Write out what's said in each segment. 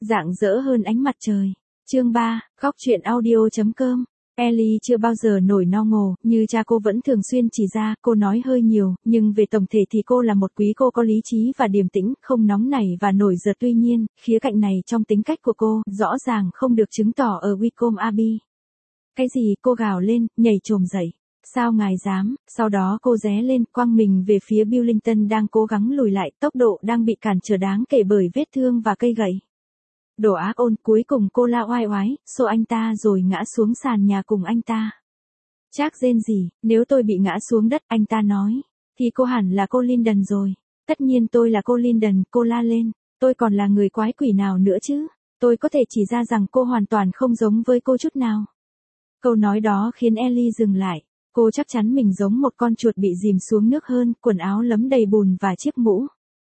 Rạng rỡ hơn ánh mặt trời. Chương 3, Góc truyện audio.com. Ellie chưa bao giờ nổi no ngồ, như cha cô vẫn thường xuyên chỉ ra, cô nói hơi nhiều, nhưng về tổng thể thì cô là một quý cô có lý trí và điềm tĩnh, không nóng nảy và nổi giật. Tuy nhiên, khía cạnh này trong tính cách của cô, rõ ràng không được chứng tỏ ở Wycombe Abbey. Cái gì? Cô gào lên, nhảy chồm dậy. Sao ngài dám? Sau đó cô ré lên, quăng mình về phía Billington đang cố gắng lùi lại, tốc độ đang bị cản trở đáng kể bởi vết thương và cây gậy. Đồ ác ôn, cuối cùng cô la oai oái, xô anh ta rồi ngã xuống sàn nhà cùng anh ta. Trác rên rỉ, nếu tôi bị ngã xuống đất, anh ta nói, thì cô hẳn là cô Linden rồi. Tất nhiên tôi là cô Linden, cô la lên, tôi còn là người quái quỷ nào nữa chứ, tôi có thể chỉ ra rằng cô hoàn toàn không giống với cô chút nào. Câu nói đó khiến Ellie dừng lại, cô chắc chắn mình giống một con chuột bị dìm xuống nước hơn, quần áo lấm đầy bùn và chiếc mũ.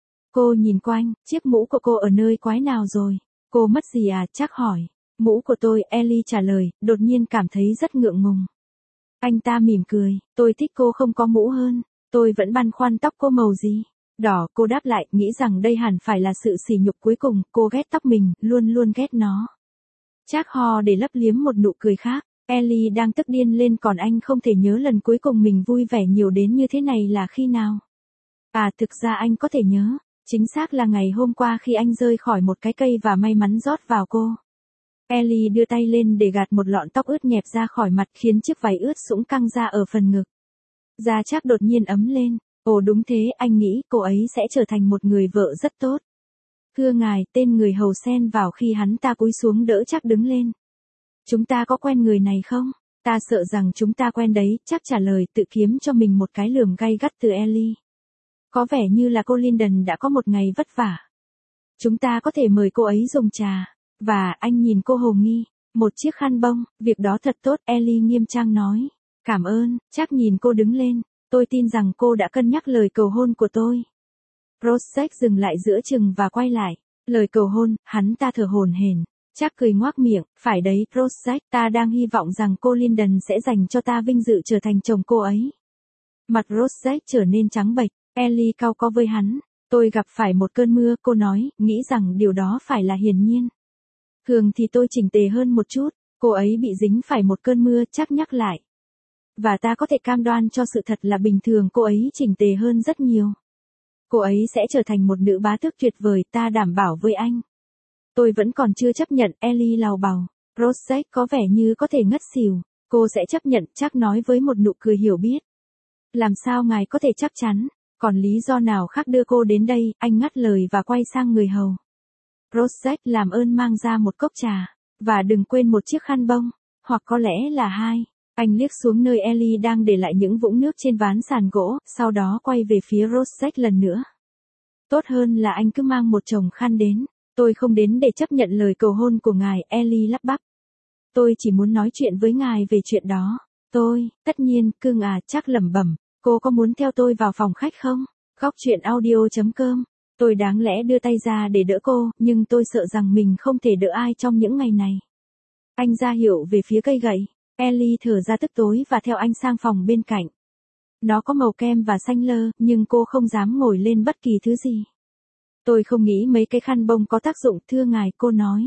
Cô nhìn quanh, chiếc mũ của cô ở nơi quái nào rồi? Cô mất gì à? Trác hỏi. Mũ của tôi, Ellie trả lời, đột nhiên cảm thấy rất ngượng ngùng. Anh ta mỉm cười, tôi thích cô không có mũ hơn, tôi vẫn băn khoăn tóc cô màu gì. Đỏ, cô đáp lại, nghĩ rằng đây hẳn phải là sự sỉ nhục cuối cùng, cô ghét tóc mình, luôn luôn ghét nó. Trác ho để lấp liếm một nụ cười khác, Ellie đang tức điên lên còn anh không thể nhớ lần cuối cùng mình vui vẻ nhiều đến như thế này là khi nào. À thực ra anh có thể nhớ. Chính xác là ngày hôm qua khi anh rơi khỏi một cái cây và may mắn rót vào cô. Ellie đưa tay lên để gạt một lọn tóc ướt nhẹp ra khỏi mặt khiến chiếc váy ướt sũng căng ra ở phần ngực. Da Trác đột nhiên ấm lên. Ồ đúng thế, anh nghĩ cô ấy sẽ trở thành một người vợ rất tốt. Thưa ngài, tên người hầu xen vào khi hắn ta cúi xuống đỡ Trác đứng lên. Chúng ta có quen người này không? Ta sợ rằng chúng ta quen đấy, Trác trả lời tự kiếm cho mình một cái lườm gay gắt từ Ellie. Có vẻ như là cô Linden đã có một ngày vất vả. Chúng ta có thể mời cô ấy dùng trà. Và anh nhìn cô hồ nghi. Một chiếc khăn bông, việc đó thật tốt, Ellie nghiêm trang nói. Cảm ơn, Trác nhìn cô đứng lên. Tôi tin rằng cô đã cân nhắc lời cầu hôn của tôi. Prospect dừng lại giữa chừng và quay lại. Lời cầu hôn, hắn ta thở hổn hển. Trác cười ngoác miệng, phải đấy Prospect, ta đang hy vọng rằng cô Linden sẽ dành cho ta vinh dự trở thành chồng cô ấy. Mặt Prospect trở nên trắng bệch. Ellie cau có với hắn. Tôi gặp phải một cơn mưa, cô nói, nghĩ rằng điều đó phải là hiển nhiên. Thường thì tôi chỉnh tề hơn một chút, cô ấy bị dính phải một cơn mưa, Trác nhắc lại. Và ta có thể cam đoan cho sự thật là bình thường cô ấy chỉnh tề hơn rất nhiều. Cô ấy sẽ trở thành một nữ bá tước tuyệt vời, ta đảm bảo với anh. Tôi vẫn còn chưa chấp nhận, Ellie lào bào. Prospect có vẻ như có thể ngất xỉu. Cô sẽ chấp nhận, Trác nói với một nụ cười hiểu biết. Làm sao ngài có thể chắc chắn? Còn lý do nào khác đưa cô đến đây? Anh ngắt lời và quay sang người hầu. Prospect làm ơn mang ra một cốc trà. Và đừng quên một chiếc khăn bông. Hoặc có lẽ là hai. Anh liếc xuống nơi Ellie đang để lại những vũng nước trên ván sàn gỗ, sau đó quay về phía Prospect lần nữa. Tốt hơn là anh cứ mang một chồng khăn đến. Tôi không đến để chấp nhận lời cầu hôn của ngài, Ellie lắp bắp. Tôi chỉ muốn nói chuyện với ngài về chuyện đó. Tất nhiên, cưng à, Trác lẩm bẩm. Cô có muốn theo tôi vào phòng khách không? Góc truyện audio.com. Tôi đáng lẽ đưa tay ra để đỡ cô, nhưng tôi sợ rằng mình không thể đỡ ai trong những ngày này. Anh ra hiệu về phía cây gậy. Ellie thở ra tức tối và theo anh sang phòng bên cạnh. Nó có màu kem và xanh lơ, nhưng cô không dám ngồi lên bất kỳ thứ gì. Tôi không nghĩ mấy cái khăn bông có tác dụng, thưa ngài, cô nói.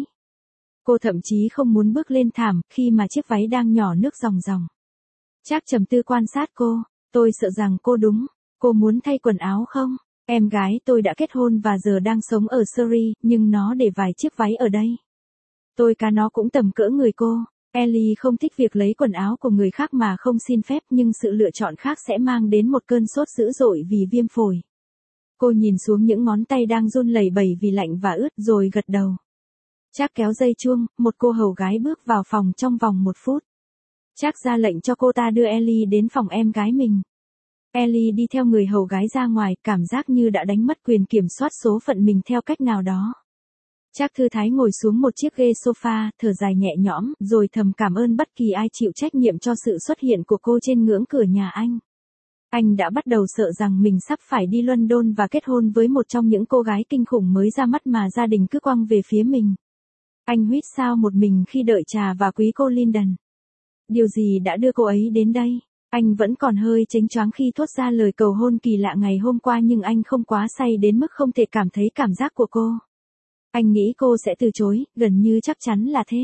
Cô thậm chí không muốn bước lên thảm, khi mà chiếc váy đang nhỏ nước ròng ròng. Trác trầm tư quan sát cô. Tôi sợ rằng cô đúng. Cô muốn thay quần áo không? Em gái tôi đã kết hôn và giờ đang sống ở Surrey, nhưng nó để vài chiếc váy ở đây. Tôi cá nó cũng tầm cỡ người cô. Ellie không thích việc lấy quần áo của người khác mà không xin phép, nhưng sự lựa chọn khác sẽ mang đến một cơn sốt dữ dội vì viêm phổi. Cô nhìn xuống những ngón tay đang run lẩy bẩy vì lạnh và ướt rồi gật đầu. Trác kéo dây chuông, một cô hầu gái bước vào phòng trong vòng 1 phút. Trác ra lệnh cho cô ta đưa Ellie đến phòng em gái mình. Ellie đi theo người hầu gái ra ngoài, cảm giác như đã đánh mất quyền kiểm soát số phận mình theo cách nào đó. Trác thư thái ngồi xuống một chiếc ghế sofa, thở dài nhẹ nhõm, rồi thầm cảm ơn bất kỳ ai chịu trách nhiệm cho sự xuất hiện của cô trên ngưỡng cửa nhà anh. Anh đã bắt đầu sợ rằng mình sắp phải đi London và kết hôn với một trong những cô gái kinh khủng mới ra mắt mà gia đình cứ quăng về phía mình. Anh huýt sáo một mình khi đợi trà và quý cô Linden. Điều gì đã đưa cô ấy đến đây? Anh vẫn còn hơi chếnh choáng khi thốt ra lời cầu hôn kỳ lạ ngày hôm qua, nhưng anh không quá say đến mức không thể cảm thấy cảm giác của cô. Anh nghĩ cô sẽ từ chối, gần như chắc chắn là thế.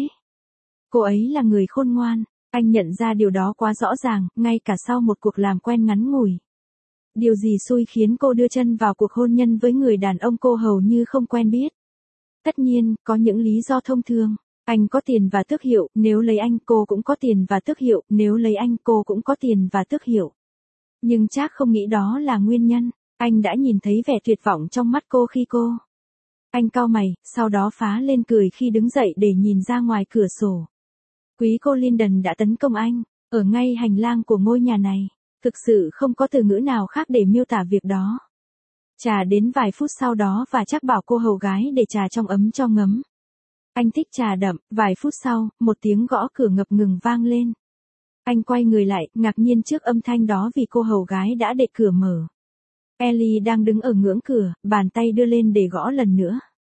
Cô ấy là người khôn ngoan, anh nhận ra điều đó quá rõ ràng, ngay cả sau một cuộc làm quen ngắn ngủi. Điều gì xui khiến cô đưa chân vào cuộc hôn nhân với người đàn ông cô hầu như không quen biết? Tất nhiên, có những lý do thông thường. Anh có tiền và tước hiệu, nếu lấy anh cô cũng có tiền và tước hiệu, nếu lấy anh cô cũng có tiền và tước hiệu. Nhưng Trác không nghĩ đó là nguyên nhân, anh đã nhìn thấy vẻ tuyệt vọng trong mắt cô khi cô. Anh cau mày, sau đó phá lên cười khi đứng dậy để nhìn ra ngoài cửa sổ. Quý cô Linden đã tấn công anh, ở ngay hành lang của ngôi nhà này. Thực sự không có từ ngữ nào khác để miêu tả việc đó. Trà đến vài phút sau đó và Trác bảo cô hầu gái để trà trong ấm cho ngấm. Anh thích trà đậm, vài phút sau, một tiếng gõ cửa ngập ngừng vang lên. Anh quay người lại, ngạc nhiên trước âm thanh đó vì cô hầu gái đã để cửa mở. Ellie đang đứng ở ngưỡng cửa, bàn tay đưa lên để gõ lần nữa.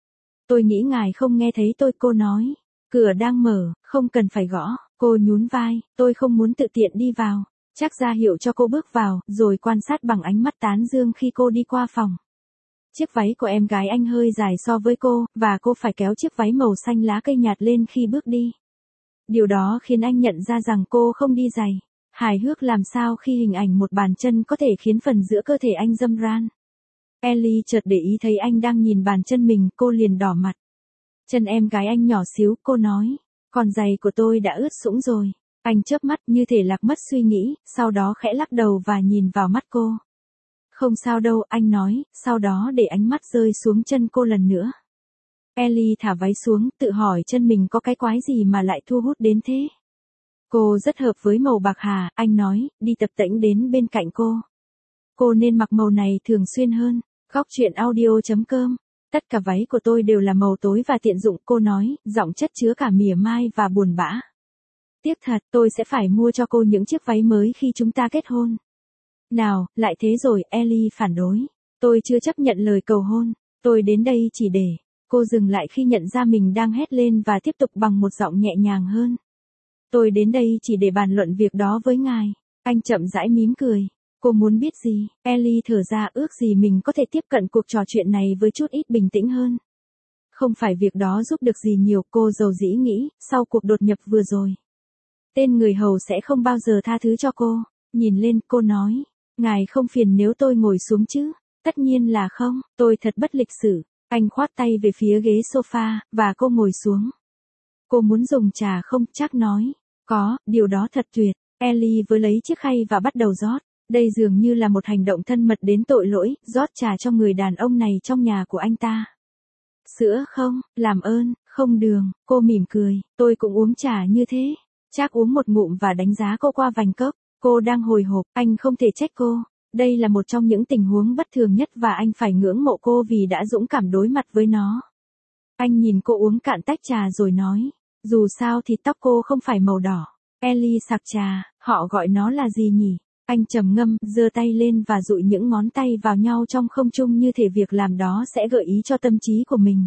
Tôi nghĩ ngài không nghe thấy tôi, cô nói. Cửa đang mở, không cần phải gõ, cô nhún vai, tôi không muốn tự tiện đi vào. Trác ra hiệu cho cô bước vào, rồi quan sát bằng ánh mắt tán dương khi cô đi qua phòng. Chiếc váy của em gái anh hơi dài so với cô, và cô phải kéo chiếc váy màu xanh lá cây nhạt lên khi bước đi. Điều đó khiến anh nhận ra rằng cô không đi giày. Hài hước làm sao khi hình ảnh một bàn chân có thể khiến phần giữa cơ thể anh râm ran. Ellie chợt để ý thấy anh đang nhìn bàn chân mình, cô liền đỏ mặt. Chân em gái anh nhỏ xíu, cô nói. Còn giày của tôi đã ướt sũng rồi. Anh chớp mắt như thể lạc mất suy nghĩ, sau đó khẽ lắc đầu và nhìn vào mắt cô. Không sao đâu, anh nói, sau đó để ánh mắt rơi xuống chân cô lần nữa. Ellie thả váy xuống, tự hỏi chân mình có cái quái gì mà lại thu hút đến thế. Cô rất hợp với màu bạc hà, anh nói, đi tập tễnh đến bên cạnh cô. Cô nên mặc màu này thường xuyên hơn. Góc truyện audio.com. Tất cả váy của tôi đều là màu tối và tiện dụng, cô nói, giọng chất chứa cả mỉa mai và buồn bã. Tiếc thật, tôi sẽ phải mua cho cô những chiếc váy mới khi chúng ta kết hôn. Nào, lại thế rồi, Ellie phản đối. Tôi chưa chấp nhận lời cầu hôn. Tôi đến đây chỉ để. Cô dừng lại khi nhận ra mình đang hét lên và tiếp tục bằng một giọng nhẹ nhàng hơn. Tôi đến đây chỉ để bàn luận việc đó với ngài. Anh chậm rãi mím cười. Cô muốn biết gì? Ellie thở ra, ước gì mình có thể tiếp cận cuộc trò chuyện này với chút ít bình tĩnh hơn. Không phải việc đó giúp được gì nhiều, cô dầu dĩ nghĩ, sau cuộc đột nhập vừa rồi. Tên người hầu sẽ không bao giờ tha thứ cho cô. Nhìn lên, cô nói. Ngài không phiền nếu tôi ngồi xuống chứ? Tất nhiên là không, tôi thật bất lịch sự. Anh khoát tay về phía ghế sofa, và cô ngồi xuống. Cô muốn dùng trà không? Trác nói. Có, điều đó thật tuyệt. Ellie với lấy chiếc khay và bắt đầu rót. Đây dường như là một hành động thân mật đến tội lỗi, rót trà cho người đàn ông này trong nhà của anh ta. Sữa không, làm ơn, không đường, cô mỉm cười, tôi cũng uống trà như thế. Trác uống một ngụm và đánh giá cô qua vành cốc. Cô đang hồi hộp, anh không thể trách cô. Đây là một trong những tình huống bất thường nhất và anh phải ngưỡng mộ cô vì đã dũng cảm đối mặt với nó. Anh nhìn cô uống cạn tách trà rồi nói, dù sao thì tóc cô không phải màu đỏ. Ellie sặc trà, họ gọi nó là gì nhỉ? Anh trầm ngâm, giơ tay lên và dụi những ngón tay vào nhau trong không trung như thể việc làm đó sẽ gợi ý cho tâm trí của mình.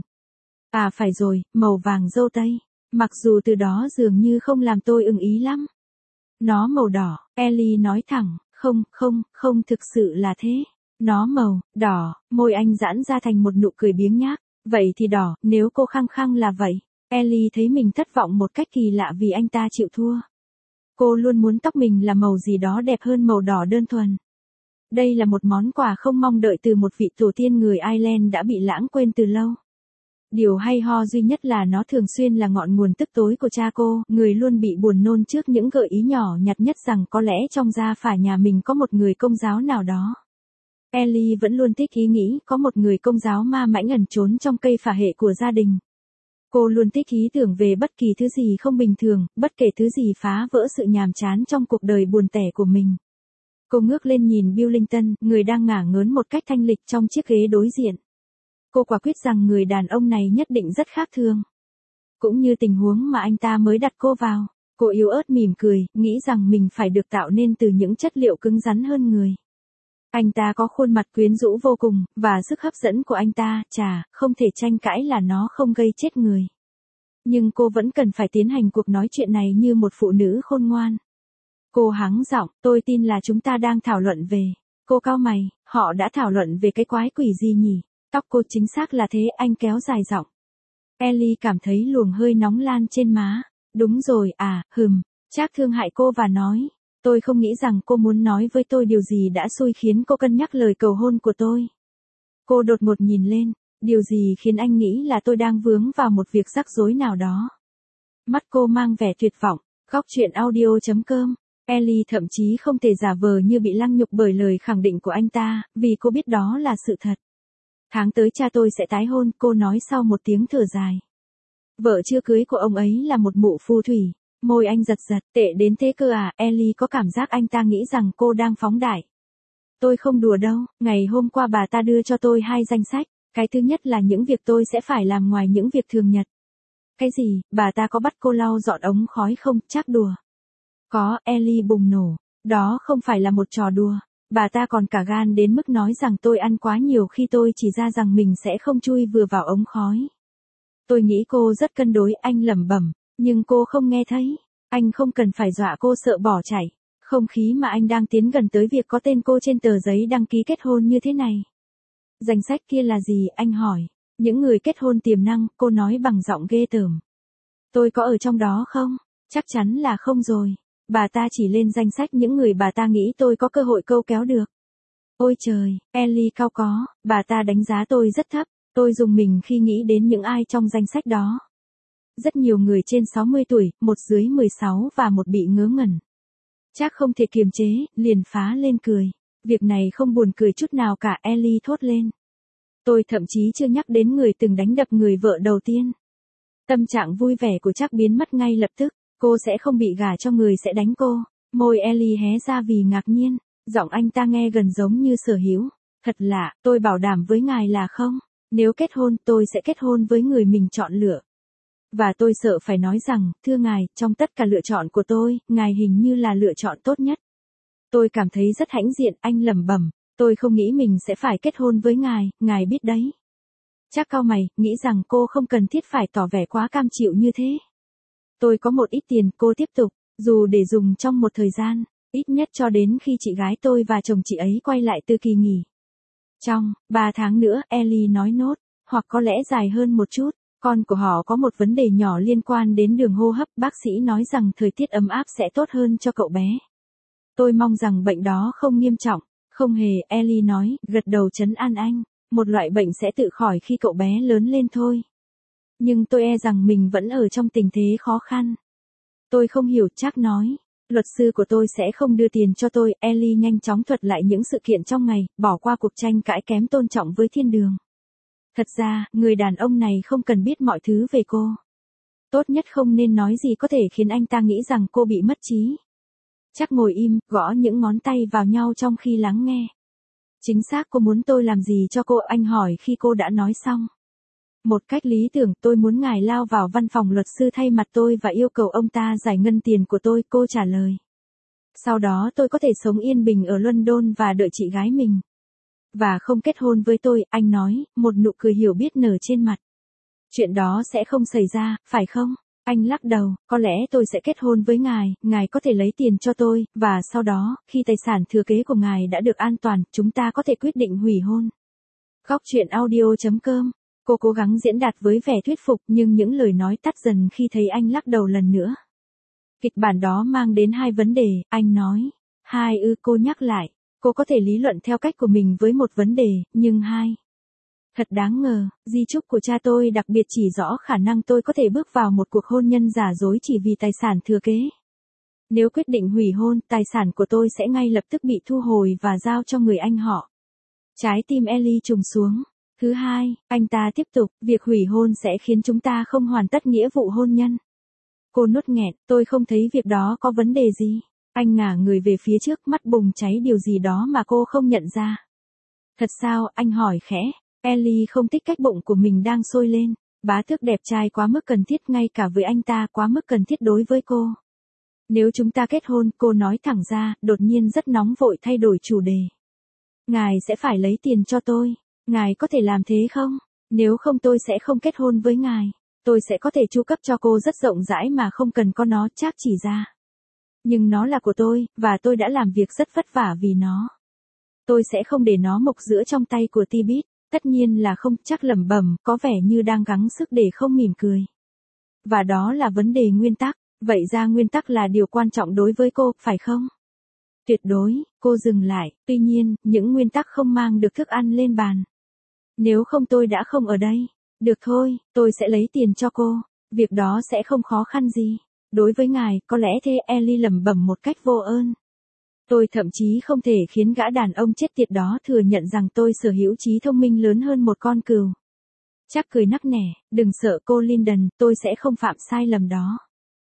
À phải rồi, màu vàng dâu tây. Mặc dù từ đó dường như không làm tôi ưng ý lắm. Nó màu đỏ, Ellie nói thẳng, không thực sự là thế. Nó màu, đỏ, môi anh giãn ra thành một nụ cười biếng nhác. Vậy thì đỏ, nếu cô khăng khăng là vậy. Ellie thấy mình thất vọng một cách kỳ lạ vì anh ta chịu thua. Cô luôn muốn tóc mình là màu gì đó đẹp hơn màu đỏ đơn thuần. Đây là một món quà không mong đợi từ một vị tổ tiên người Ireland đã bị lãng quên từ lâu. Điều hay ho duy nhất là nó thường xuyên là ngọn nguồn tức tối của cha cô, người luôn bị buồn nôn trước những gợi ý nhỏ nhặt nhất rằng có lẽ trong gia phả nhà mình có một người công giáo nào đó. Ellie vẫn luôn thích ý nghĩ có một người công giáo ma mãnh ẩn trốn trong cây phả hệ của gia đình. Cô luôn thích ý tưởng về bất kỳ thứ gì không bình thường, bất kể thứ gì phá vỡ sự nhàm chán trong cuộc đời buồn tẻ của mình. Cô ngước lên nhìn Billington, người đang ngả ngớn một cách thanh lịch trong chiếc ghế đối diện. Cô quả quyết rằng người đàn ông này nhất định rất khác thường. Cũng như tình huống mà anh ta mới đặt cô vào. Cô yếu ớt mỉm cười, nghĩ rằng mình phải được tạo nên từ những chất liệu cứng rắn hơn người. Anh ta có khuôn mặt quyến rũ vô cùng, và sức hấp dẫn của anh ta, không thể tranh cãi là nó không gây chết người. Nhưng cô vẫn cần phải tiến hành cuộc nói chuyện này như một phụ nữ khôn ngoan. Cô hắng giọng, tôi tin là chúng ta đang thảo luận về. Cô cau mày, họ đã thảo luận về cái quái quỷ gì nhỉ? Tóc cô chính xác là thế, anh kéo dài giọng. Ellie cảm thấy luồng hơi nóng lan trên má. Đúng rồi à, Trác thương hại cô và nói. Tôi không nghĩ rằng cô muốn nói với tôi điều gì đã xui khiến cô cân nhắc lời cầu hôn của tôi. Cô đột ngột nhìn lên. Điều gì khiến anh nghĩ là tôi đang vướng vào một việc rắc rối nào đó? Mắt cô mang vẻ tuyệt vọng. Góc truyện audio.com. Ellie thậm chí không thể giả vờ như bị lăng nhục bởi lời khẳng định của anh ta, vì cô biết đó là sự thật. Tháng tới cha tôi sẽ tái hôn, cô nói sau một tiếng thở dài. Vợ chưa cưới của ông ấy là một mụ phù thủy. Môi anh giật giật, tệ đến thế cơ à? Ellie có cảm giác anh ta nghĩ rằng cô đang phóng đại. Tôi không đùa đâu, ngày hôm qua bà ta đưa cho tôi 2 danh sách. Cái thứ nhất là những việc tôi sẽ phải làm ngoài những việc thường nhật. Cái gì, bà ta có bắt cô lau dọn ống khói không? Chắc đùa. Có, Ellie bùng nổ. Đó không phải là một trò đùa. Bà ta còn cả gan đến mức nói rằng tôi ăn quá nhiều khi tôi chỉ ra rằng mình sẽ không chui vừa vào ống khói. Tôi nghĩ cô rất cân đối, anh lẩm bẩm, nhưng cô không nghe thấy. Anh không cần phải dọa cô sợ bỏ chạy. Không khí mà anh đang tiến gần tới việc có tên cô trên tờ giấy đăng ký kết hôn như thế này. Danh sách kia là gì, anh hỏi. Những người kết hôn tiềm năng, cô nói bằng giọng ghê tởm. Tôi có ở trong đó không? Chắc chắn là không rồi. Bà ta chỉ lên danh sách những người bà ta nghĩ tôi có cơ hội câu kéo được. Ôi trời, Ellie cao có, bà ta đánh giá tôi rất thấp. Tôi rùng mình khi nghĩ đến những ai trong danh sách đó. Rất nhiều người trên 60 tuổi, một dưới 16 và một bị ngớ ngẩn. Chắc không thể kiềm chế, liền phá lên cười. Việc này không buồn cười chút nào cả, Ellie thốt lên. Tôi thậm chí chưa nhắc đến người từng đánh đập người vợ đầu tiên. Tâm trạng vui vẻ của Trác biến mất ngay lập tức. Cô sẽ không bị gả cho người sẽ đánh cô. Môi Ellie hé ra vì ngạc nhiên. Giọng anh ta nghe gần giống như Sở Hữu. Thật lạ, tôi bảo đảm với ngài là không. Nếu kết hôn, tôi sẽ kết hôn với người mình chọn lựa. Và tôi sợ phải nói rằng, thưa ngài, trong tất cả lựa chọn của tôi, ngài hình như là lựa chọn tốt nhất. Tôi cảm thấy rất hãnh diện, anh lẩm bẩm. Tôi không nghĩ mình sẽ phải kết hôn với ngài biết đấy. Trác cau mày, nghĩ rằng cô không cần thiết phải tỏ vẻ quá cam chịu như thế. Tôi có một ít tiền, cô tiếp tục, dù để dùng trong một thời gian, ít nhất cho đến khi chị gái tôi và chồng chị ấy quay lại từ kỳ nghỉ. Trong 3 tháng nữa, Ellie nói nốt, hoặc có lẽ dài hơn một chút, con của họ có một vấn đề nhỏ liên quan đến đường hô hấp, bác sĩ nói rằng thời tiết ấm áp sẽ tốt hơn cho cậu bé. Tôi mong rằng bệnh đó không nghiêm trọng, không hề, Ellie nói, gật đầu trấn an anh, một loại bệnh sẽ tự khỏi khi cậu bé lớn lên thôi. Nhưng tôi e rằng mình vẫn ở trong tình thế khó khăn. Tôi không hiểu, Trác nói. Luật sư của tôi sẽ không đưa tiền cho tôi. Ellie nhanh chóng thuật lại những sự kiện trong ngày, bỏ qua cuộc tranh cãi kém tôn trọng với thiên đường. Thật ra, người đàn ông này không cần biết mọi thứ về cô. Tốt nhất không nên nói gì có thể khiến anh ta nghĩ rằng cô bị mất trí. Trác ngồi im, gõ những ngón tay vào nhau trong khi lắng nghe. Chính xác cô muốn tôi làm gì cho cô, anh hỏi khi cô đã nói xong. Một cách lý tưởng, tôi muốn ngài lao vào văn phòng luật sư thay mặt tôi và yêu cầu ông ta giải ngân tiền của tôi, cô trả lời. Sau đó tôi có thể sống yên bình ở London và đợi chị gái mình. Và không kết hôn với tôi, anh nói, một nụ cười hiểu biết nở trên mặt. Chuyện đó sẽ không xảy ra, phải không? Anh lắc đầu, có lẽ tôi sẽ kết hôn với ngài có thể lấy tiền cho tôi, và sau đó, khi tài sản thừa kế của ngài đã được an toàn, chúng ta có thể quyết định hủy hôn. Góc truyện audio.com. Cô cố gắng diễn đạt với vẻ thuyết phục nhưng những lời nói tắt dần khi thấy anh lắc đầu lần nữa. Kịch bản đó mang đến 2 vấn đề, anh nói. Cô nhắc lại. Cô có thể lý luận theo cách của mình với một vấn đề, nhưng thật đáng ngờ, di chúc của cha tôi đặc biệt chỉ rõ khả năng tôi có thể bước vào một cuộc hôn nhân giả dối chỉ vì tài sản thừa kế. Nếu quyết định hủy hôn, tài sản của tôi sẽ ngay lập tức bị thu hồi và giao cho người anh họ. Trái tim Ellie trùng xuống. Thứ hai, anh ta tiếp tục, việc hủy hôn sẽ khiến chúng ta không hoàn tất nghĩa vụ hôn nhân. Cô nuốt nghẹn, tôi không thấy việc đó có vấn đề gì. Anh ngả người về phía trước, mắt bùng cháy điều gì đó mà cô không nhận ra. Thật sao, anh hỏi khẽ. Ellie không thích cách bụng của mình đang sôi lên. Bá tước đẹp trai quá mức cần thiết ngay cả với anh ta quá mức cần thiết đối với cô. Nếu chúng ta kết hôn, cô nói thẳng ra, đột nhiên rất nóng vội thay đổi chủ đề. Ngài sẽ phải lấy tiền cho tôi. Ngài có thể làm thế không? Nếu không tôi sẽ không kết hôn với ngài. Tôi sẽ có thể chu cấp cho cô rất rộng rãi mà không cần có nó, Trác chỉ ra. Nhưng nó là của tôi, và tôi đã làm việc rất vất vả vì nó. Tôi sẽ không để nó mục giữa trong tay của Tibit. Tất nhiên là không, chắc lẩm bẩm, có vẻ như đang gắng sức để không mỉm cười. Và đó là vấn đề nguyên tắc, vậy ra nguyên tắc là điều quan trọng đối với cô, phải không? Tuyệt đối, cô dừng lại, tuy nhiên, những nguyên tắc không mang được thức ăn lên bàn. Nếu không tôi đã không ở đây. Được thôi, tôi sẽ lấy tiền cho cô, việc đó sẽ không khó khăn gì. Đối với ngài, có lẽ thế, Ellie lẩm bẩm một cách vô ơn. Tôi thậm chí không thể khiến gã đàn ông chết tiệt đó thừa nhận rằng tôi sở hữu trí thông minh lớn hơn một con cừu. Chắc cười nắc nẻ, đừng sợ cô Lyndon, tôi sẽ không phạm sai lầm đó.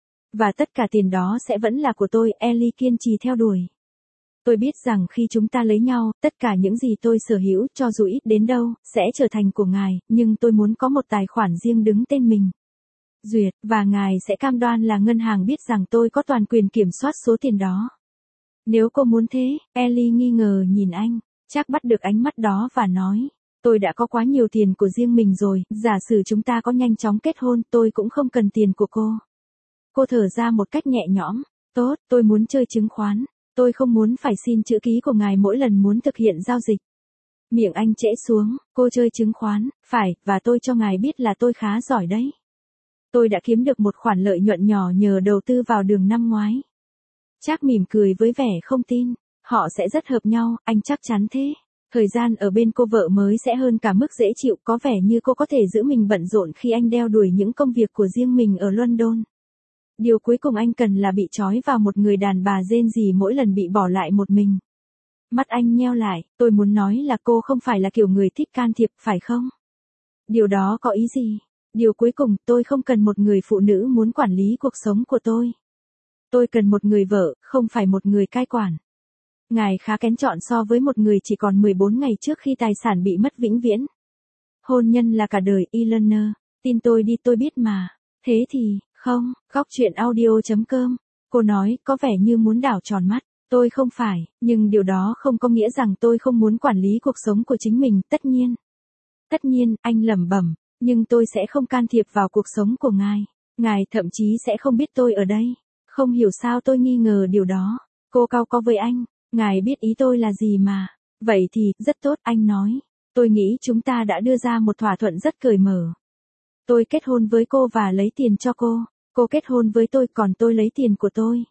Và tất cả tiền đó sẽ vẫn là của tôi, Ellie kiên trì theo đuổi. Tôi biết rằng khi chúng ta lấy nhau, tất cả những gì tôi sở hữu, cho dù ít đến đâu, sẽ trở thành của ngài, nhưng tôi muốn có một tài khoản riêng đứng tên mình. Duyệt, và ngài sẽ cam đoan là ngân hàng biết rằng tôi có toàn quyền kiểm soát số tiền đó. Nếu cô muốn thế, Ellie nghi ngờ nhìn anh, chắc bắt được ánh mắt đó và nói. Tôi đã có quá nhiều tiền của riêng mình rồi, giả sử chúng ta có nhanh chóng kết hôn, tôi cũng không cần tiền của cô. Cô thở ra một cách nhẹ nhõm. Tốt, tôi muốn chơi chứng khoán. Tôi không muốn phải xin chữ ký của ngài mỗi lần muốn thực hiện giao dịch. Miệng anh trễ xuống, cô chơi chứng khoán, phải, và tôi cho ngài biết là tôi khá giỏi đấy. Tôi đã kiếm được một khoản lợi nhuận nhỏ nhờ đầu tư vào đường năm ngoái. Trác mỉm cười với vẻ không tin. Họ sẽ rất hợp nhau, anh chắc chắn thế. Thời gian ở bên cô vợ mới sẽ hơn cả mức dễ chịu, có vẻ như cô có thể giữ mình bận rộn khi anh đeo đuổi những công việc của riêng mình ở London. Điều cuối cùng anh cần là bị trói vào một người đàn bà rên rỉ mỗi lần bị bỏ lại một mình. Mắt anh nheo lại, tôi muốn nói là cô không phải là kiểu người thích can thiệp, phải không? Điều đó có ý gì? Điều cuối cùng, tôi không cần một người phụ nữ muốn quản lý cuộc sống của tôi. Tôi cần một người vợ, không phải một người cai quản. Ngài khá kén chọn so với một người chỉ còn 14 ngày trước khi tài sản bị mất vĩnh viễn. Hôn nhân là cả đời, Eleanor. Tin tôi đi, tôi biết mà. Thế thì, không, góc chuyện audio.com. Cô nói, có vẻ như muốn đảo tròn mắt. Tôi không phải, nhưng điều đó không có nghĩa rằng tôi không muốn quản lý cuộc sống của chính mình, tất nhiên. Tất nhiên, anh lẩm bẩm, nhưng tôi sẽ không can thiệp vào cuộc sống của ngài. Ngài thậm chí sẽ không biết tôi ở đây. Không hiểu sao tôi nghi ngờ điều đó. Cô cau có với anh. Ngài biết ý tôi là gì mà. Vậy thì, rất tốt, anh nói. Tôi nghĩ chúng ta đã đưa ra một thỏa thuận rất cởi mở. Tôi kết hôn với cô và lấy tiền cho cô. Cô kết hôn với tôi còn tôi lấy tiền của tôi.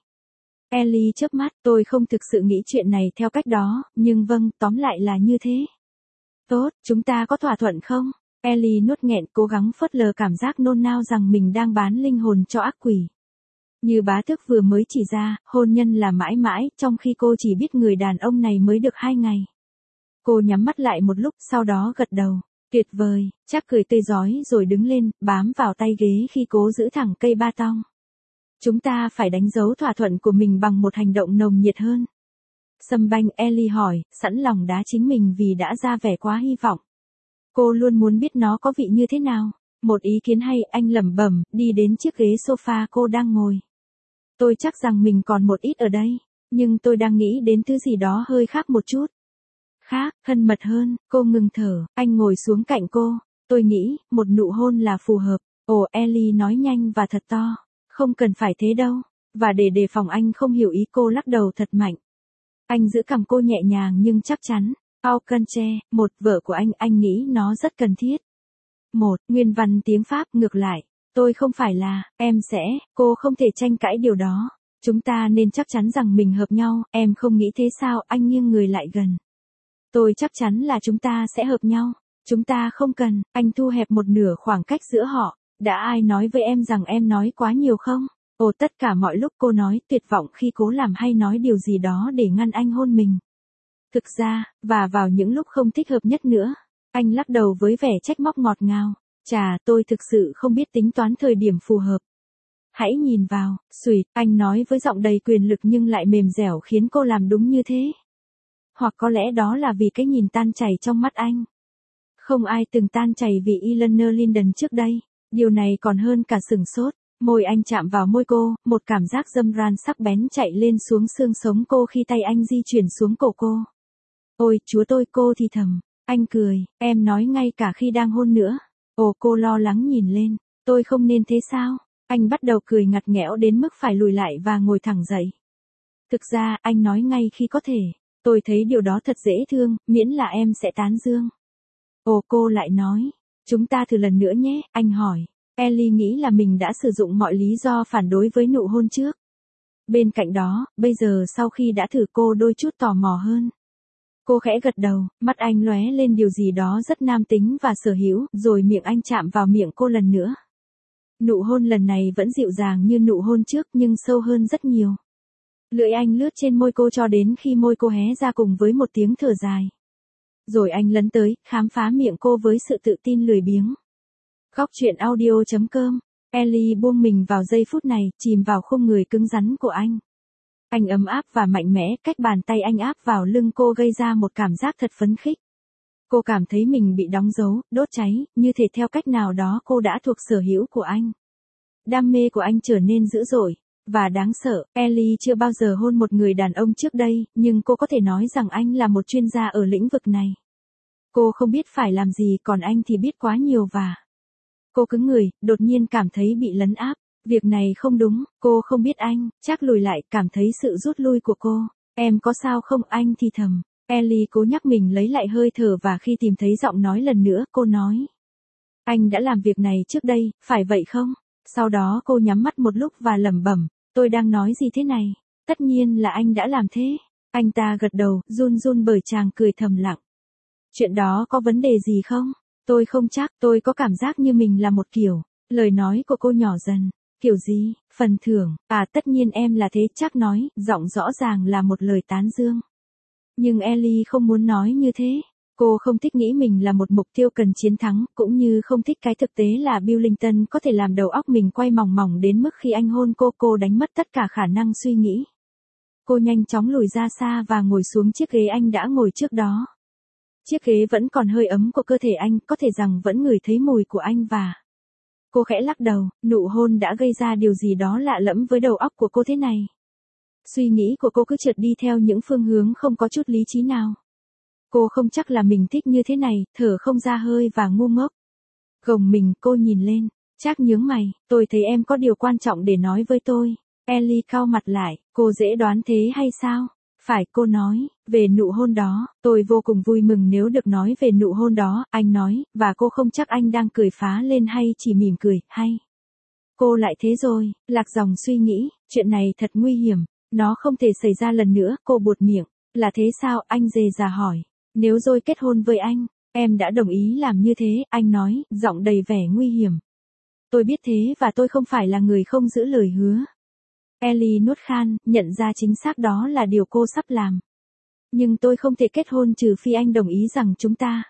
Ellie chớp mắt, tôi không thực sự nghĩ chuyện này theo cách đó, nhưng vâng, tóm lại là như thế. Tốt, chúng ta có thỏa thuận không? Ellie nuốt nghẹn, cố gắng phớt lờ cảm giác nôn nao rằng mình đang bán linh hồn cho ác quỷ. Như bá tước vừa mới chỉ ra, hôn nhân là mãi mãi, trong khi cô chỉ biết người đàn ông này mới được 2 ngày. Cô nhắm mắt lại một lúc, sau đó gật đầu. Tuyệt vời, Trác cười tươi rói rồi đứng lên, bám vào tay ghế khi cố giữ thẳng cây ba tong. Chúng ta phải đánh dấu thỏa thuận của mình bằng một hành động nồng nhiệt hơn. Sâm banh, Ellie hỏi, sẵn lòng đá chính mình vì đã ra vẻ quá hy vọng. Cô luôn muốn biết nó có vị như thế nào. Một ý kiến hay, anh lẩm bẩm, đi đến chiếc ghế sofa cô đang ngồi. Tôi chắc rằng mình còn một ít ở đây, nhưng tôi đang nghĩ đến thứ gì đó hơi khác một chút. Khác, thân mật hơn, cô ngừng thở, anh ngồi xuống cạnh cô. Tôi nghĩ, một nụ hôn là phù hợp. Ồ, Ellie nói nhanh và thật to. Không cần phải thế đâu. Và để đề phòng anh không hiểu ý cô lắc đầu thật mạnh. Anh giữ cằm cô nhẹ nhàng nhưng chắc chắn. Aucunche, một vợ của anh nghĩ nó rất cần thiết. Nguyên văn tiếng Pháp ngược lại. Tôi không phải là, em sẽ, cô không thể tranh cãi điều đó. Chúng ta nên chắc chắn rằng mình hợp nhau, em không nghĩ thế sao, anh nghiêng người lại gần. Tôi chắc chắn là chúng ta sẽ hợp nhau. Chúng ta không cần, anh thu hẹp một nửa khoảng cách giữa họ. Đã ai nói với em rằng em nói quá nhiều không? Ồ, tất cả mọi lúc cô nói tuyệt vọng khi cố làm hay nói điều gì đó để ngăn anh hôn mình. Thực ra, và vào những lúc không thích hợp nhất nữa, anh lắc đầu với vẻ trách móc ngọt ngào. Chà, tôi thực sự không biết tính toán thời điểm phù hợp. Hãy nhìn vào, Sweet, anh nói với giọng đầy quyền lực nhưng lại mềm dẻo khiến cô làm đúng như thế. Hoặc có lẽ đó là vì cái nhìn tan chảy trong mắt anh. Không ai từng tan chảy vì Eleanor Lyndon trước đây. Điều này còn hơn cả sửng sốt. Môi anh chạm vào môi cô, một cảm giác dâm ran sắc bén chạy lên xuống xương sống cô khi tay anh di chuyển xuống cổ cô. Ôi, chúa tôi, cô thì thầm. Anh cười, em nói ngay cả khi đang hôn nữa. Ồ, cô lo lắng nhìn lên. Tôi không nên thế sao? Anh bắt đầu cười ngặt nghẽo đến mức phải lùi lại và ngồi thẳng dậy. Thực ra, anh nói ngay khi có thể. Tôi thấy điều đó thật dễ thương, miễn là em sẽ tán dương. Ồ, cô lại nói. Chúng ta thử lần nữa nhé, anh hỏi. Ellie nghĩ là mình đã sử dụng mọi lý do phản đối với nụ hôn trước. Bên cạnh đó, bây giờ sau khi đã thử cô đôi chút tò mò hơn. Cô khẽ gật đầu, mắt anh lóe lên điều gì đó rất nam tính và sở hữu, rồi miệng anh chạm vào miệng cô lần nữa. Nụ hôn lần này vẫn dịu dàng như nụ hôn trước nhưng sâu hơn rất nhiều. Lưỡi anh lướt trên môi cô cho đến khi môi cô hé ra cùng với một tiếng thở dài. Rồi anh lấn tới, khám phá miệng cô với sự tự tin lười biếng. Góc truyện audio.com. Ellie buông mình vào giây phút này, chìm vào khung người cứng rắn của anh. Anh ấm áp và mạnh mẽ, cách bàn tay anh áp vào lưng cô gây ra một cảm giác thật phấn khích. Cô cảm thấy mình bị đóng dấu, đốt cháy, như thể theo cách nào đó cô đã thuộc sở hữu của anh. Đam mê của anh trở nên dữ dội và đáng sợ. Ellie chưa bao giờ hôn một người đàn ông trước đây, nhưng cô có thể nói rằng anh là một chuyên gia ở lĩnh vực này. Cô không biết phải làm gì, còn anh thì biết quá nhiều và... Cô cứng người, đột nhiên cảm thấy bị lấn áp. Việc này không đúng, cô không biết anh, chắc lùi lại, cảm thấy sự rút lui của cô. Em có sao không, anh thì thầm. Ellie cố nhắc mình lấy lại hơi thở và khi tìm thấy giọng nói lần nữa, cô nói. Anh đã làm việc này trước đây, phải vậy không? Sau đó cô nhắm mắt một lúc và lẩm bẩm, tôi đang nói gì thế này? Tất nhiên là anh đã làm thế. Anh ta gật đầu, run run bởi chàng cười thầm lặng. Chuyện đó có vấn đề gì không? Tôi không chắc, tôi có cảm giác như mình là một kiểu. Lời nói của cô nhỏ dần. Kiểu gì? Phần thưởng. À, tất nhiên em là thế, chắc nói, giọng rõ ràng là một lời tán dương. Nhưng Ellie không muốn nói như thế. Cô không thích nghĩ mình là một mục tiêu cần chiến thắng, cũng như không thích cái thực tế là Billington có thể làm đầu óc mình quay mòng mòng đến mức khi anh hôn cô đánh mất tất cả khả năng suy nghĩ. Cô nhanh chóng lùi ra xa và ngồi xuống chiếc ghế anh đã ngồi trước đó. Chiếc ghế vẫn còn hơi ấm của cơ thể anh, có thể rằng vẫn ngửi thấy mùi của anh và... Cô khẽ lắc đầu, nụ hôn đã gây ra điều gì đó lạ lẫm với đầu óc của cô thế này. Suy nghĩ của cô cứ trượt đi theo những phương hướng không có chút lý trí nào. Cô không chắc là mình thích như thế này, thở không ra hơi và ngu ngốc. Gồng mình, cô nhìn lên, Trác nhướng mày, tôi thấy em có điều quan trọng để nói với tôi. Ellie cau mặt lại, cô dễ đoán thế hay sao? Phải, cô nói, về nụ hôn đó, tôi vô cùng vui mừng nếu được nói về nụ hôn đó, anh nói, và cô không chắc anh đang cười phá lên hay chỉ mỉm cười, hay. Cô lại thế rồi, lạc dòng suy nghĩ, chuyện này thật nguy hiểm, nó không thể xảy ra lần nữa, cô buột miệng, là thế sao, anh dè dà hỏi, nếu rồi kết hôn với anh, em đã đồng ý làm như thế, anh nói, giọng đầy vẻ nguy hiểm. Tôi biết thế và tôi không phải là người không giữ lời hứa. Ellie nuốt khan, nhận ra chính xác đó là điều cô sắp làm. Nhưng tôi không thể kết hôn trừ phi anh đồng ý rằng chúng ta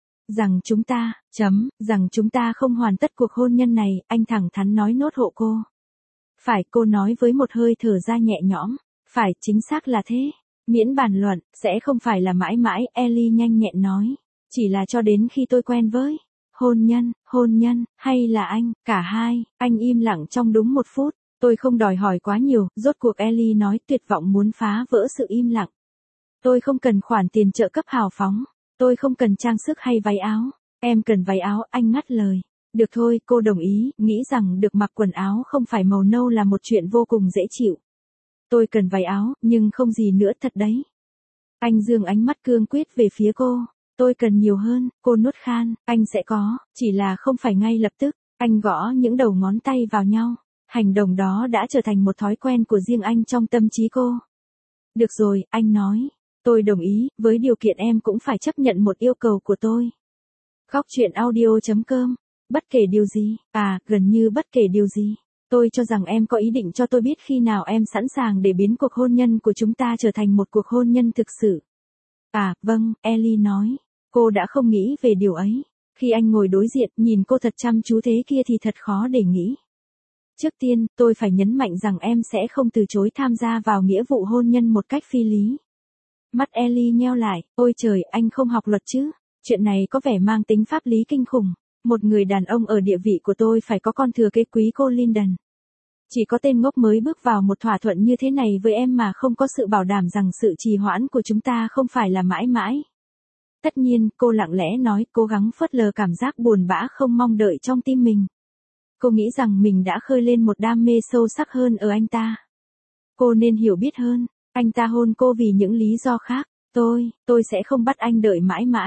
không hoàn tất cuộc hôn nhân này, anh thẳng thắn nói nốt hộ cô. Phải, cô nói với một hơi thở ra nhẹ nhõm. Phải, chính xác là thế. Miễn bàn luận, sẽ không phải là mãi mãi, Ellie nhanh nhẹn nói. Chỉ là cho đến khi tôi quen với hôn nhân, hay là anh, cả hai. Anh im lặng trong đúng 1 phút. Tôi không đòi hỏi quá nhiều, rốt cuộc Ellie nói, tuyệt vọng muốn phá vỡ sự im lặng. Tôi không cần khoản tiền trợ cấp hào phóng. Tôi không cần trang sức hay váy áo. Em cần váy áo, anh ngắt lời. Được thôi, cô đồng ý, nghĩ rằng được mặc quần áo không phải màu nâu là một chuyện vô cùng dễ chịu. Tôi cần váy áo, nhưng không gì nữa thật đấy. Anh dương ánh mắt cương quyết về phía cô. Tôi cần nhiều hơn, cô nuốt khan, anh sẽ có, chỉ là không phải ngay lập tức. Anh gõ những đầu ngón tay vào nhau. Hành động đó đã trở thành một thói quen của riêng anh trong tâm trí cô. Được rồi, anh nói. Tôi đồng ý, với điều kiện em cũng phải chấp nhận một yêu cầu của tôi. Góc truyện audio.com. Bất kể điều gì, gần như bất kể điều gì. Tôi cho rằng em có ý định cho tôi biết khi nào em sẵn sàng để biến cuộc hôn nhân của chúng ta trở thành một cuộc hôn nhân thực sự. Vâng, Ellie nói. Cô đã không nghĩ về điều ấy. Khi anh ngồi đối diện, nhìn cô thật chăm chú thế kia thì thật khó để nghĩ. Trước tiên, tôi phải nhấn mạnh rằng em sẽ không từ chối tham gia vào nghĩa vụ hôn nhân một cách phi lý. Mắt Ellie nheo lại, ôi trời, anh không học luật chứ? Chuyện này có vẻ mang tính pháp lý kinh khủng. Một người đàn ông ở địa vị của tôi phải có con thừa kế quý cô Linden. Chỉ có tên ngốc mới bước vào một thỏa thuận như thế này với em mà không có sự bảo đảm rằng sự trì hoãn của chúng ta không phải là mãi mãi. Tất nhiên, cô lặng lẽ nói, cố gắng phớt lờ cảm giác buồn bã không mong đợi trong tim mình. Cô nghĩ rằng mình đã khơi lên một đam mê sâu sắc hơn ở anh ta. Cô nên hiểu biết hơn. Anh ta hôn cô vì những lý do khác. Tôi sẽ không bắt anh đợi mãi mãi.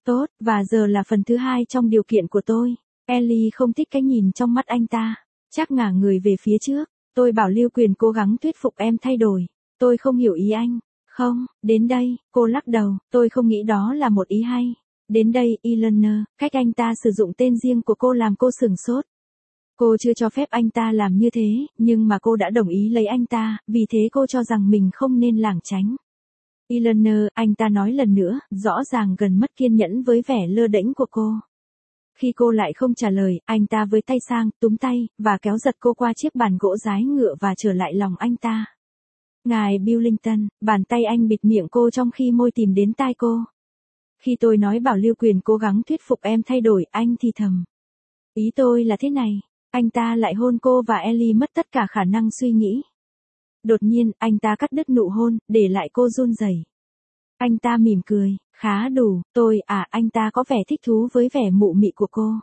Tốt, và giờ là phần thứ hai trong điều kiện của tôi. Ellie không thích cái nhìn trong mắt anh ta. Chắc ngả người về phía trước. Tôi bảo Lưu Quyền cố gắng thuyết phục em thay đổi. Tôi không hiểu ý anh. Không, đến đây, cô lắc đầu, tôi không nghĩ đó là một ý hay. Đến đây, Eleanor, cách anh ta sử dụng tên riêng của cô làm cô sửng sốt. Cô chưa cho phép anh ta làm như thế, nhưng mà cô đã đồng ý lấy anh ta, vì thế cô cho rằng mình không nên lảng tránh. Eleanor, anh ta nói lần nữa, rõ ràng gần mất kiên nhẫn với vẻ lơ đễnh của cô. Khi cô lại không trả lời, anh ta với tay sang, túm tay, và kéo giật cô qua chiếc bàn gỗ dái ngựa và trở lại lòng anh ta. Ngài Billington, bàn tay anh bịt miệng cô trong khi môi tìm đến tai cô. Khi tôi nói bảo Lưu Quyền cố gắng thuyết phục em thay đổi, anh thì thầm. Ý tôi là thế này, anh ta lại hôn cô và Ellie mất tất cả khả năng suy nghĩ. Đột nhiên, anh ta cắt đứt nụ hôn, để lại cô run rẩy. Anh ta mỉm cười, khá đủ, anh ta có vẻ thích thú với vẻ mụ mị của cô.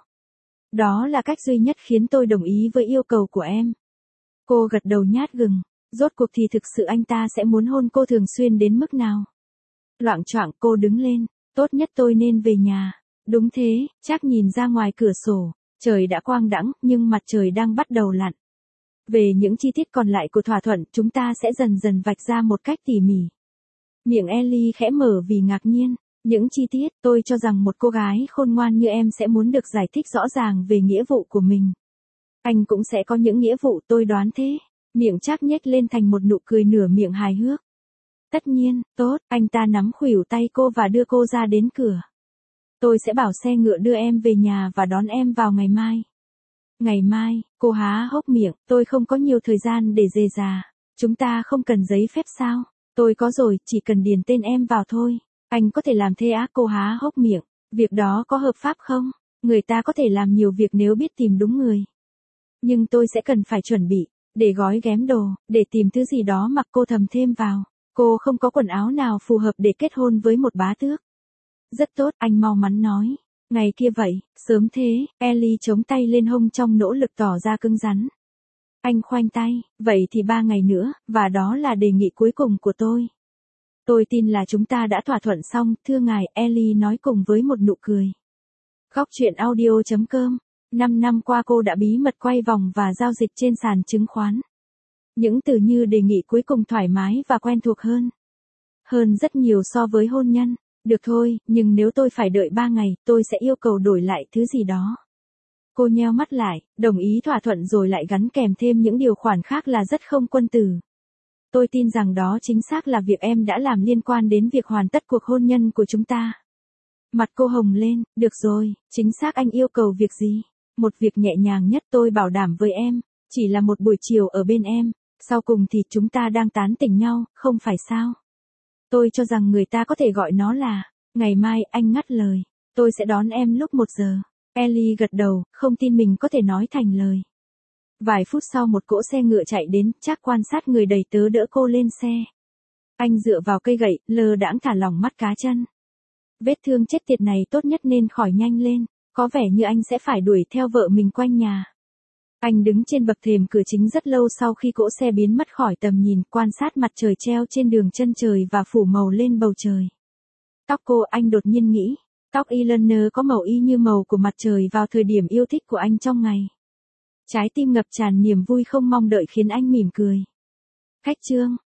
Đó là cách duy nhất khiến tôi đồng ý với yêu cầu của em. Cô gật đầu nhát gừng, rốt cuộc thì thực sự anh ta sẽ muốn hôn cô thường xuyên đến mức nào. Loạng choạng cô đứng lên, tốt nhất tôi nên về nhà. Đúng thế, chắc nhìn ra ngoài cửa sổ, trời đã quang đãng nhưng mặt trời đang bắt đầu lặn. Về những chi tiết còn lại của thỏa thuận chúng ta sẽ dần dần vạch ra một cách tỉ mỉ. Miệng Ellie khẽ mở vì ngạc nhiên. Những chi tiết, tôi cho rằng một cô gái khôn ngoan như em sẽ muốn được giải thích rõ ràng về nghĩa vụ của mình. Anh cũng sẽ có những nghĩa vụ, tôi đoán thế. Miệng Trác nhếch lên thành một nụ cười nửa miệng hài hước. Tất nhiên, tốt, anh ta nắm khuỷu tay cô và đưa cô ra đến cửa. Tôi sẽ bảo xe ngựa đưa em về nhà và đón em vào ngày mai. Ngày mai, cô há hốc miệng, tôi không có nhiều thời gian để dề già. Chúng ta không cần giấy phép sao? Tôi có rồi, chỉ cần điền tên em vào thôi. Anh có thể làm thế á? Cô há hốc miệng. Việc đó có hợp pháp không? Người ta có thể làm nhiều việc nếu biết tìm đúng người. Nhưng tôi sẽ cần phải chuẩn bị, để gói ghém đồ, để tìm thứ gì đó mặc. Cô thầm thêm vào. Cô không có quần áo nào phù hợp để kết hôn với một bá tước. Rất tốt, anh mau mắn nói. Ngày kia vậy, sớm thế, Ellie chống tay lên hông trong nỗ lực tỏ ra cứng rắn. Anh khoanh tay, vậy thì 3 ngày nữa, và đó là đề nghị cuối cùng của tôi. Tôi tin là chúng ta đã thỏa thuận xong, thưa ngài, Ellie nói cùng với một nụ cười. Góc truyện audio.com, 5 năm qua cô đã bí mật quay vòng và giao dịch trên sàn chứng khoán. Những từ như đề nghị cuối cùng thoải mái và quen thuộc hơn. Hơn rất nhiều so với hôn nhân. Được thôi, nhưng nếu tôi phải đợi 3 ngày, tôi sẽ yêu cầu đổi lại thứ gì đó. Cô nheo mắt lại, đồng ý thỏa thuận rồi lại gắn kèm thêm những điều khoản khác là rất không quân tử. Tôi tin rằng đó chính xác là việc em đã làm liên quan đến việc hoàn tất cuộc hôn nhân của chúng ta. Mặt cô hồng lên, được rồi, chính xác anh yêu cầu việc gì? Một việc nhẹ nhàng nhất tôi bảo đảm với em, chỉ là một buổi chiều ở bên em, sau cùng thì chúng ta đang tán tỉnh nhau, không phải sao? Tôi cho rằng người ta có thể gọi nó là, ngày mai, anh ngắt lời, tôi sẽ đón em lúc 1 giờ. Ellie gật đầu, không tin mình có thể nói thành lời. Vài phút sau một cỗ xe ngựa chạy đến, Trác quan sát người đầy tớ đỡ cô lên xe. Anh dựa vào cây gậy, lơ đãng thả lỏng mắt cá chân. Vết thương chết tiệt này tốt nhất nên khỏi nhanh lên, có vẻ như anh sẽ phải đuổi theo vợ mình quanh nhà. Anh đứng trên bậc thềm cửa chính rất lâu sau khi cỗ xe biến mất khỏi tầm nhìn, quan sát mặt trời treo trên đường chân trời và phủ màu lên bầu trời. Tóc cô, anh đột nhiên nghĩ, tóc Eleanor có màu y như màu của mặt trời vào thời điểm yêu thích của anh trong ngày. Trái tim ngập tràn niềm vui không mong đợi khiến anh mỉm cười. Khách trương,